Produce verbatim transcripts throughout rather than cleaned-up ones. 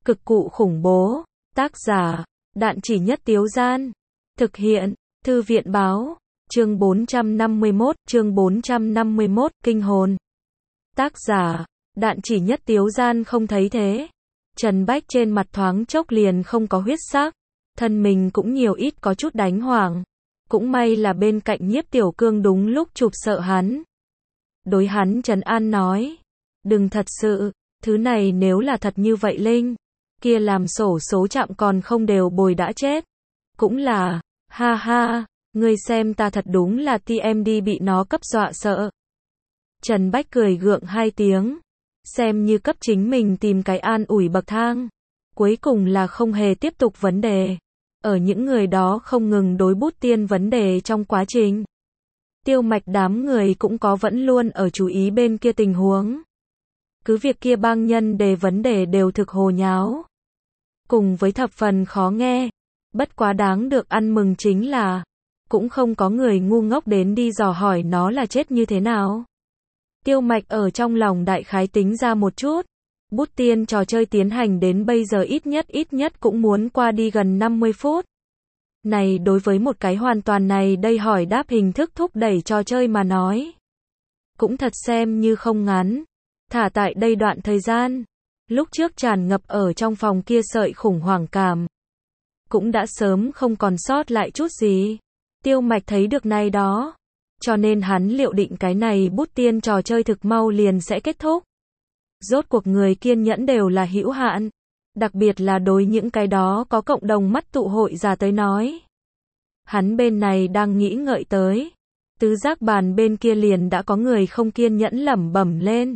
Cực cụ khủng bố. Tác giả, Đạn Chỉ Nhất Tiếu Gian. Thực hiện, Thư viện báo. Chương bốn trăm năm mươi mốt, chương bốn trăm năm mươi mốt, Kinh hồn. Tác giả, Đạn Chỉ Nhất Tiếu Gian. Không thấy thế. Trần Bách trên mặt thoáng chốc liền không có huyết sắc. Thân mình cũng nhiều ít có chút đánh hoảng. Cũng may là bên cạnh Nhiếp Tiểu Cương đúng lúc chụp sợ hắn. Đối hắn trấn an nói. Đừng thật sự, thứ này nếu là thật như vậy Linh, kia làm sổ số chạm còn không đều bồi đã chết. Cũng là, ha ha, ngươi xem ta thật đúng là ti em đi bị nó cấp dọa sợ. Trần Bách cười gượng hai tiếng, xem như cấp chính mình tìm cái an ủi bậc thang. Cuối cùng là không hề tiếp tục vấn đề. Ở những người đó không ngừng đối bút tiên vấn đề trong quá trình. Tiêu Mạch đám người cũng có vẫn luôn ở chú ý bên kia tình huống. Cứ việc kia bang nhân đề vấn đề đều thực hồ nháo. Cùng với thập phần khó nghe. Bất quá đáng được ăn mừng chính là, cũng không có người ngu ngốc đến đi dò hỏi nó là chết như thế nào. Tiêu Mạch ở trong lòng đại khái tính ra một chút. Bút tiên trò chơi tiến hành đến bây giờ ít nhất ít nhất cũng muốn qua đi gần năm mươi phút. Này đối với một cái hoàn toàn này đây hỏi đáp hình thức thúc đẩy trò chơi mà nói, cũng thật xem như không ngắn. Thả tại đây đoạn thời gian, lúc trước tràn ngập ở trong phòng kia sợi khủng hoảng cảm, cũng đã sớm không còn sót lại chút gì. Tiêu Mạch thấy được này đó, cho nên hắn liệu định cái này bút tiên trò chơi thực mau liền sẽ kết thúc. Rốt cuộc người kiên nhẫn đều là hữu hạn, đặc biệt là đối những cái đó có cộng đồng mắt tụ hội giả tới nói. Hắn bên này đang nghĩ ngợi tới, tứ giác bàn bên kia liền đã có người không kiên nhẫn lẩm bẩm lên.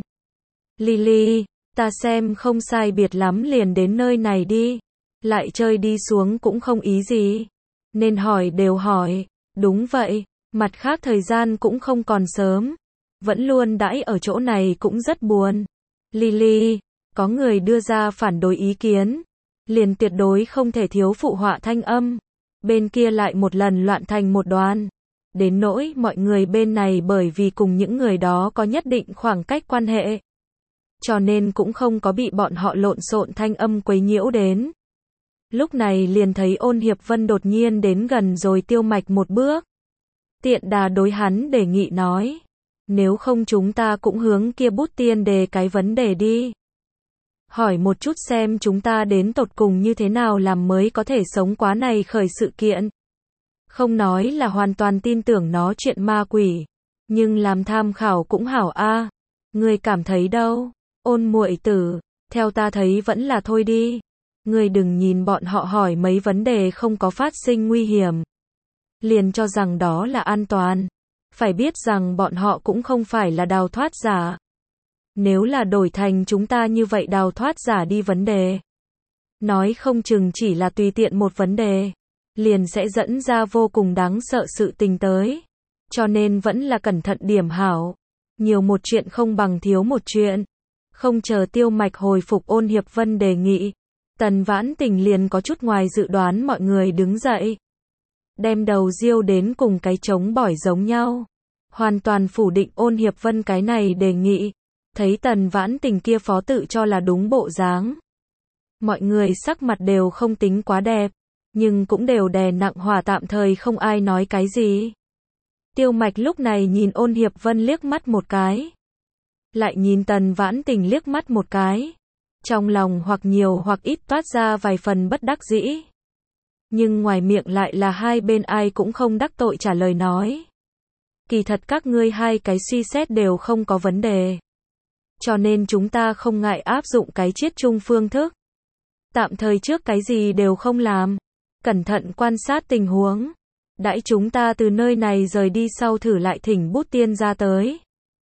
Lily, ta xem không sai biệt lắm liền đến nơi này đi, lại chơi đi xuống cũng không ý gì, nên hỏi đều hỏi. Đúng vậy, mặt khác thời gian cũng không còn sớm, vẫn luôn đãi ở chỗ này cũng rất buồn. Lily, có người đưa ra phản đối ý kiến, liền tuyệt đối không thể thiếu phụ họa thanh âm. Bên kia lại một lần loạn thành một đoàn. Đến nỗi mọi người bên này bởi vì cùng những người đó có nhất định khoảng cách quan hệ, cho nên cũng không có bị bọn họ lộn xộn thanh âm quấy nhiễu đến. Lúc này liền thấy Ôn Hiệp Vân đột nhiên đến gần rồi Tiêu Mạch một bước. Tiện đà đối hắn đề nghị nói. Nếu không chúng ta cũng hướng kia bút tiên đề cái vấn đề đi. Hỏi một chút xem chúng ta đến tột cùng như thế nào làm mới có thể sống quá này khởi sự kiện. Không nói là hoàn toàn tin tưởng nó chuyện ma quỷ, nhưng làm tham khảo cũng hảo a. Ngươi cảm thấy đâu? Ôn muội tử, theo ta thấy vẫn là thôi đi. Ngươi đừng nhìn bọn họ hỏi mấy vấn đề không có phát sinh nguy hiểm, liền cho rằng đó là an toàn. Phải biết rằng bọn họ cũng không phải là đào thoát giả. Nếu là đổi thành chúng ta như vậy đào thoát giả đi vấn đề, nói không chừng chỉ là tùy tiện một vấn đề, liền sẽ dẫn ra vô cùng đáng sợ sự tình tới. Cho nên vẫn là cẩn thận điểm hảo. Nhiều một chuyện không bằng thiếu một chuyện. Không chờ Tiêu Mạch hồi phục Ôn Hiệp Vân đề nghị, Tần Vãn Tình liền có chút ngoài dự đoán mọi người đứng dậy, đem đầu riêu đến cùng cái trống bỏi giống nhau, hoàn toàn phủ định Ôn Hiệp Vân cái này đề nghị. Thấy Tần Vãn Tình kia phó tự cho là đúng bộ dáng, mọi người sắc mặt đều không tính quá đẹp, nhưng cũng đều đè nặng hỏa, tạm thời không ai nói cái gì. Tiêu Mạch lúc này nhìn Ôn Hiệp Vân liếc mắt một cái, lại nhìn Tần Vãn Tình liếc mắt một cái, trong lòng hoặc nhiều hoặc ít toát ra vài phần bất đắc dĩ, nhưng ngoài miệng lại là hai bên ai cũng không đắc tội trả lời nói. Kỳ thật các ngươi hai cái suy xét đều không có vấn đề, cho nên chúng ta không ngại áp dụng cái chiết chung phương thức. Tạm thời trước cái gì đều không làm, cẩn thận quan sát tình huống. Đãi chúng ta từ nơi này rời đi sau thử lại thỉnh bút tiên ra tới.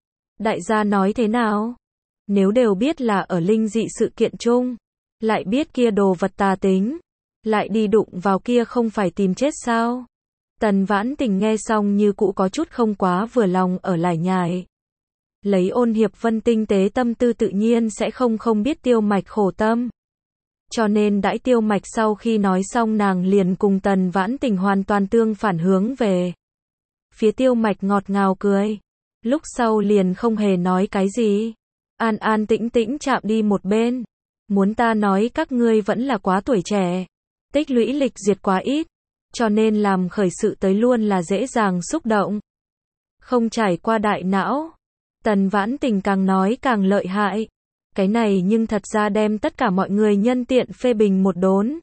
Đại gia nói thế nào? Nếu đều biết là ở linh dị sự kiện chung, lại biết kia đồ vật tà tính, lại đi đụng vào kia không phải tìm chết sao? Tần Vãn Tình nghe xong như cũ có chút không quá vừa lòng ở lải nhải. Lấy Ôn Hiệp Vân tinh tế tâm tư tự nhiên sẽ không không biết Tiêu Mạch khổ tâm. Cho nên đãi Tiêu Mạch sau khi nói xong nàng liền cùng Tần Vãn Tình hoàn toàn tương phản hướng về. Phía Tiêu Mạch ngọt ngào cười. Lúc sau liền không hề nói cái gì. An an tĩnh tĩnh chạm đi một bên. Muốn ta nói các ngươi vẫn là quá tuổi trẻ, tích lũy lịch duyệt quá ít, cho nên làm khởi sự tới luôn là dễ dàng xúc động. Không trải qua đại não. Tần Vãn Tình càng nói càng lợi hại. Cái này nhưng thật ra đem tất cả mọi người nhân tiện phê bình một đốn.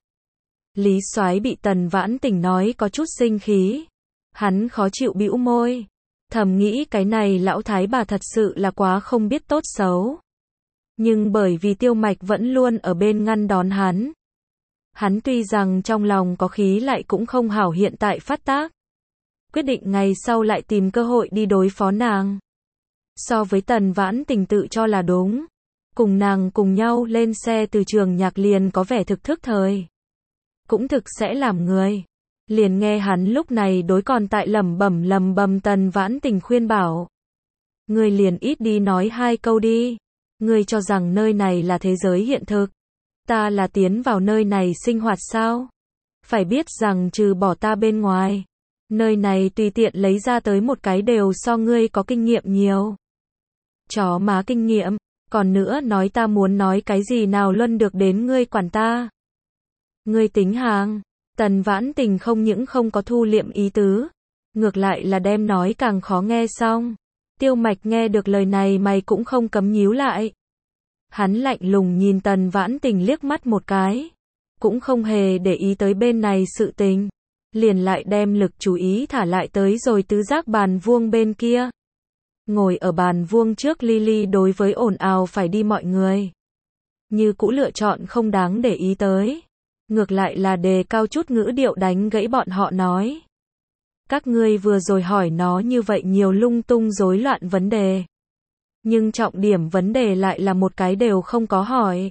Lý Soái bị Tần Vãn Tình nói có chút sinh khí. Hắn khó chịu bĩu môi. Thầm nghĩ cái này lão thái bà thật sự là quá không biết tốt xấu. Nhưng bởi vì Tiêu Mạch vẫn luôn ở bên ngăn đón hắn. Hắn tuy rằng trong lòng có khí lại cũng không hảo hiện tại phát tác. Quyết định ngày sau lại tìm cơ hội đi đối phó nàng. So với Tần Vãn Tình tự cho là đúng. Cùng nàng cùng nhau lên xe từ trường nhạc liền có vẻ thực thức thời. Cũng thực sẽ làm người. Liền nghe hắn lúc này đối còn tại lẩm bẩm lầm bầm Tần Vãn Tình khuyên bảo. Người liền ít đi nói hai câu đi. Người cho rằng nơi này là thế giới hiện thực. Ta là tiến vào nơi này sinh hoạt sao? Phải biết rằng trừ bỏ ta bên ngoài. Nơi này tùy tiện lấy ra tới một cái đều so ngươi có kinh nghiệm nhiều. Chó má kinh nghiệm. Còn nữa nói ta muốn nói cái gì nào luân được đến ngươi quản ta. Ngươi tính hàng. Tần Vãn Tình không những không có thu liệm ý tứ. Ngược lại là đem nói càng khó nghe xong. Tiêu Mạch nghe được lời này mày cũng không cấm nhíu lại. Hắn lạnh lùng nhìn Tần Vãn Tình liếc mắt một cái. Cũng không hề để ý tới bên này sự tình. Liền lại đem lực chú ý thả lại tới rồi tứ giác bàn vuông bên kia. Ngồi ở bàn vuông trước Lily đối với ồn ào phải đi mọi người. Như cũ lựa chọn không đáng để ý tới. Ngược lại là đề cao chút ngữ điệu đánh gãy bọn họ nói. Các ngươi vừa rồi hỏi nó như vậy nhiều lung tung rối loạn vấn đề. Nhưng trọng điểm vấn đề lại là một cái đều không có hỏi.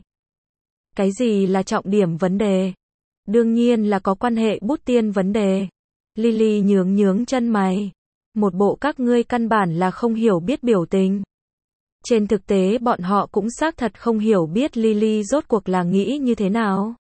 Cái gì là trọng điểm vấn đề? Đương nhiên là có quan hệ bút tiên vấn đề. Lily nhướng nhướng chân mày. Một bộ các ngươi căn bản là không hiểu biết biểu tình. Trên thực tế bọn họ cũng xác thật không hiểu biết Lily rốt cuộc là nghĩ như thế nào.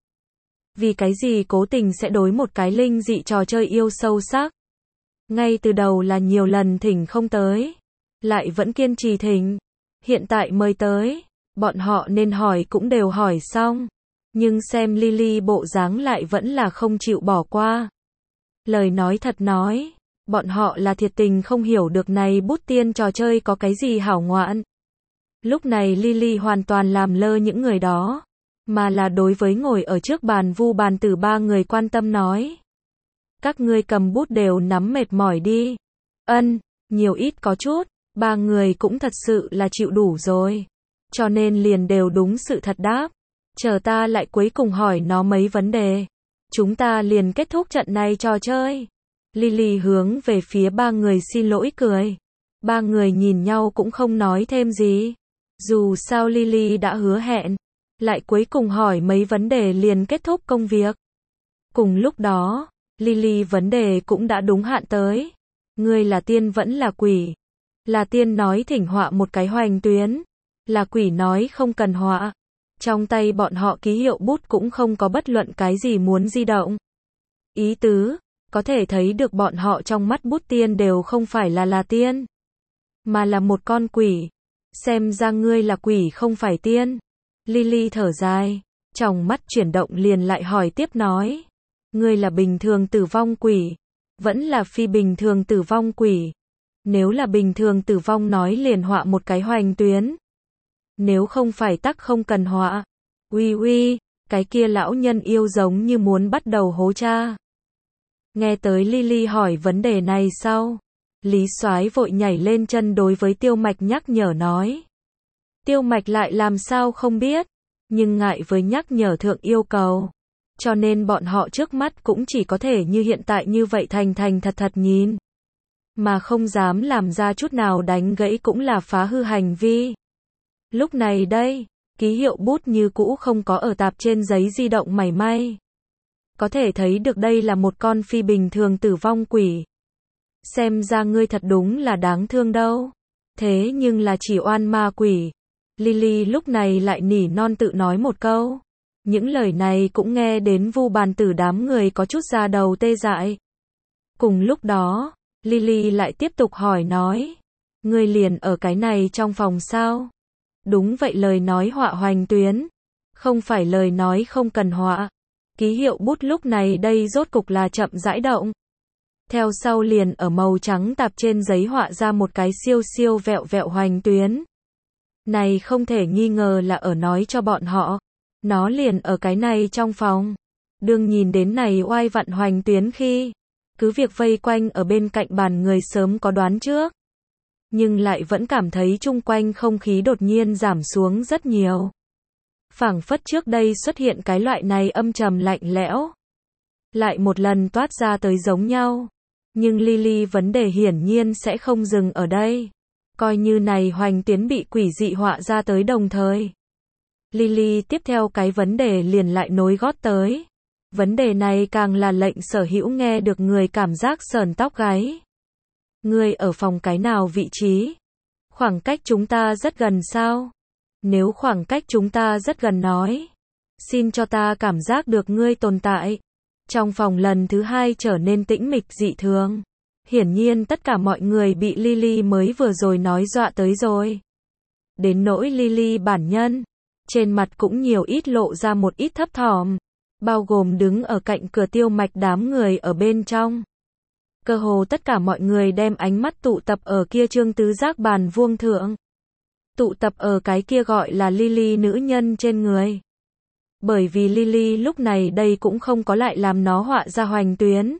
Vì cái gì cố tình sẽ đối một cái linh dị trò chơi yêu sâu sắc. Ngay từ đầu là nhiều lần thỉnh không tới. Lại vẫn kiên trì thỉnh. Hiện tại mời tới. Bọn họ nên hỏi cũng đều hỏi xong. Nhưng xem Lily bộ dáng lại vẫn là không chịu bỏ qua. Lời nói thật nói. Bọn họ là thiệt tình không hiểu được này bút tiên trò chơi có cái gì hảo ngoạn. Lúc này Lily hoàn toàn làm lơ những người đó. Mà là đối với ngồi ở trước bàn Vu Bàn Tử ba người quan tâm nói. Các ngươi cầm bút đều nắm mệt mỏi đi. Ân, nhiều ít có chút. Ba người cũng thật sự là chịu đủ rồi. Cho nên liền đều đúng sự thật đáp. Chờ ta lại cuối cùng hỏi nó mấy vấn đề. Chúng ta liền kết thúc trận này trò chơi. Lily hướng về phía ba người xin lỗi cười. Ba người nhìn nhau cũng không nói thêm gì. Dù sao Lily đã hứa hẹn. Lại cuối cùng hỏi mấy vấn đề liền kết thúc công việc. Cùng lúc đó, Lily vấn đề cũng đã đúng hạn tới. Ngươi là tiên vẫn là quỷ. Là tiên nói thỉnh họa một cái hoành tuyến. Là quỷ nói không cần họa. Trong tay bọn họ ký hiệu bút cũng không có bất luận cái gì muốn di động. Ý tứ, có thể thấy được bọn họ trong mắt bút tiên đều không phải là là tiên. Mà là một con quỷ. Xem ra ngươi là quỷ không phải tiên. Lily thở dài. Trong mắt chuyển động liền lại hỏi tiếp nói. Ngươi là bình thường tử vong quỷ. Vẫn là phi bình thường tử vong quỷ. Nếu là bình thường tử vong nói liền họa một cái hoành tuyến. Nếu không phải tắc không cần họa. Uy uy, cái kia lão nhân yêu giống như muốn bắt đầu hố cha. Nghe tới Lily hỏi vấn đề này sau. Lý Soái vội nhảy lên chân đối với Tiêu Mạch nhắc nhở nói. Tiêu Mạch lại làm sao không biết. Nhưng ngại với nhắc nhở thượng yêu cầu. Cho nên bọn họ trước mắt cũng chỉ có thể như hiện tại như vậy thành thành thật thật nhìn. Mà không dám làm ra chút nào đánh gãy cũng là phá hư hành vi. Lúc này đây, ký hiệu bút như cũ không có ở tạp trên giấy di động mảy may. Có thể thấy được đây là một con phi bình thường tử vong quỷ. Xem ra ngươi thật đúng là đáng thương đâu. Thế nhưng là chỉ oan ma quỷ. Lily lúc này lại nỉ non tự nói một câu. Những lời này cũng nghe đến Vu Bàn Tử đám người có chút da đầu tê dại. Cùng lúc đó, Lily lại tiếp tục hỏi nói. Ngươi liền ở cái này trong phòng sao? Đúng vậy lời nói họa hoành tuyến. Không phải lời nói không cần họa. Ký hiệu bút lúc này đây rốt cục là chậm rãi động. Theo sau liền ở màu trắng tạp trên giấy họa ra một cái siêu siêu vẹo vẹo hoành tuyến. Này không thể nghi ngờ là ở nói cho bọn họ. Nó liền ở cái này trong phòng. Đương nhìn đến này oai vặn hoành tuyến khi, cứ việc vây quanh ở bên cạnh bàn người sớm có đoán trước. Nhưng lại vẫn cảm thấy chung quanh không khí đột nhiên giảm xuống rất nhiều. Phảng phất trước đây xuất hiện cái loại này âm trầm lạnh lẽo. Lại một lần toát ra tới giống nhau. Nhưng Lily vấn đề hiển nhiên sẽ không dừng ở đây. Coi như này hoành tuyến bị quỷ dị họa ra tới đồng thời. Lily tiếp theo cái vấn đề liền lại nối gót tới. Vấn đề này càng là lệnh sở hữu nghe được người cảm giác sờn tóc gáy. Người ở phòng cái nào vị trí? Khoảng cách chúng ta rất gần sao? Nếu khoảng cách chúng ta rất gần nói, xin cho ta cảm giác được ngươi tồn tại. Trong phòng lần thứ hai trở nên tĩnh mịch dị thường. Hiển nhiên tất cả mọi người bị Lily mới vừa rồi nói dọa tới rồi. Đến nỗi Lily bản nhân, trên mặt cũng nhiều ít lộ ra một ít thấp thỏm, bao gồm đứng ở cạnh cửa Tiêu Mạch đám người ở bên trong. Cơ hồ tất cả mọi người đem ánh mắt tụ tập ở kia trương tứ giác bàn vuông thượng. Tụ tập ở cái kia gọi là Lily nữ nhân trên người. Bởi vì Lily lúc này đây cũng không có lại làm nó họa ra hoành tuyến,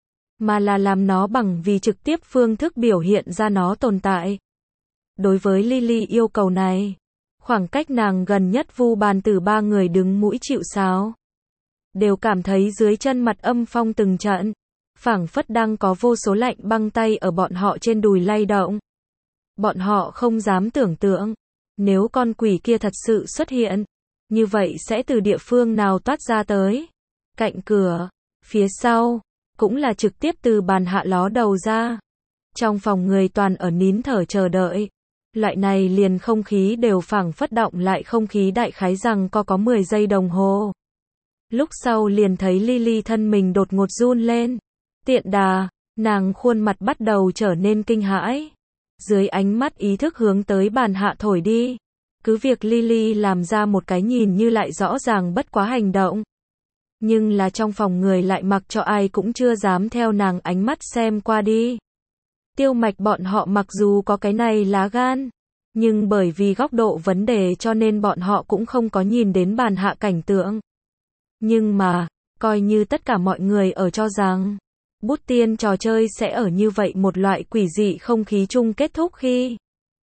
mà là làm nó bằng vì trực tiếp phương thức biểu hiện ra nó tồn tại. Đối với Lily yêu cầu này, khoảng cách nàng gần nhất Vu Bàn Tử ba người đứng mũi chịu sáo, đều cảm thấy dưới chân mặt âm phong từng trận, phảng phất đang có vô số lạnh băng tay ở bọn họ trên đùi lay động. Bọn họ không dám tưởng tượng, nếu con quỷ kia thật sự xuất hiện, như vậy sẽ từ địa phương nào toát ra tới? Cạnh cửa, phía sau, cũng là trực tiếp từ bàn hạ ló đầu ra. Trong phòng người toàn ở nín thở chờ đợi. Loại này liền không khí đều phảng phất động lại không khí đại khái rằng có có mười giây đồng hồ. Lúc sau liền thấy Lily thân mình đột ngột run lên. Tiện đà, nàng khuôn mặt bắt đầu trở nên kinh hãi. Dưới ánh mắt ý thức hướng tới bàn hạ thổi đi. Cứ việc Lily làm ra một cái nhìn như lại rõ ràng bất quá hành động. Nhưng là trong phòng người lại mặc cho ai cũng chưa dám theo nàng ánh mắt xem qua đi. Tiêu Mạch bọn họ mặc dù có cái này lá gan, nhưng bởi vì góc độ vấn đề cho nên bọn họ cũng không có nhìn đến bàn hạ cảnh tượng. Nhưng mà, coi như tất cả mọi người ở cho rằng, bút tiên trò chơi sẽ ở như vậy một loại quỷ dị không khí chung kết thúc khi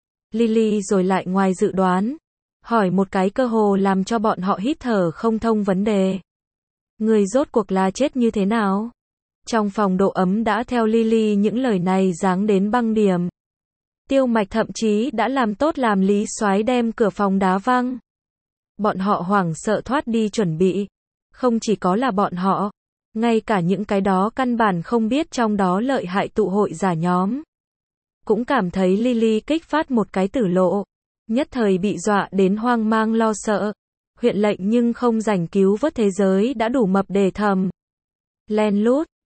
Lily rồi lại ngoài dự đoán, hỏi một cái cơ hồ làm cho bọn họ hít thở không thông vấn đề. Người rốt cuộc là chết như thế nào? Trong phòng độ ấm đã theo Lily những lời này giáng đến băng điểm. Tiêu Mạch thậm chí đã làm tốt làm lý soái đem cửa phòng đá văng. Bọn họ hoảng sợ thoát đi chuẩn bị. Không chỉ có là bọn họ, ngay cả những cái đó căn bản không biết trong đó lợi hại tụ hội giả nhóm. Cũng cảm thấy Lily kích phát một cái tử lộ. Nhất thời bị dọa đến hoang mang lo sợ. Huyện lệnh nhưng không rảnh cứu vớt thế giới đã đủ mập để thầm. Len lút.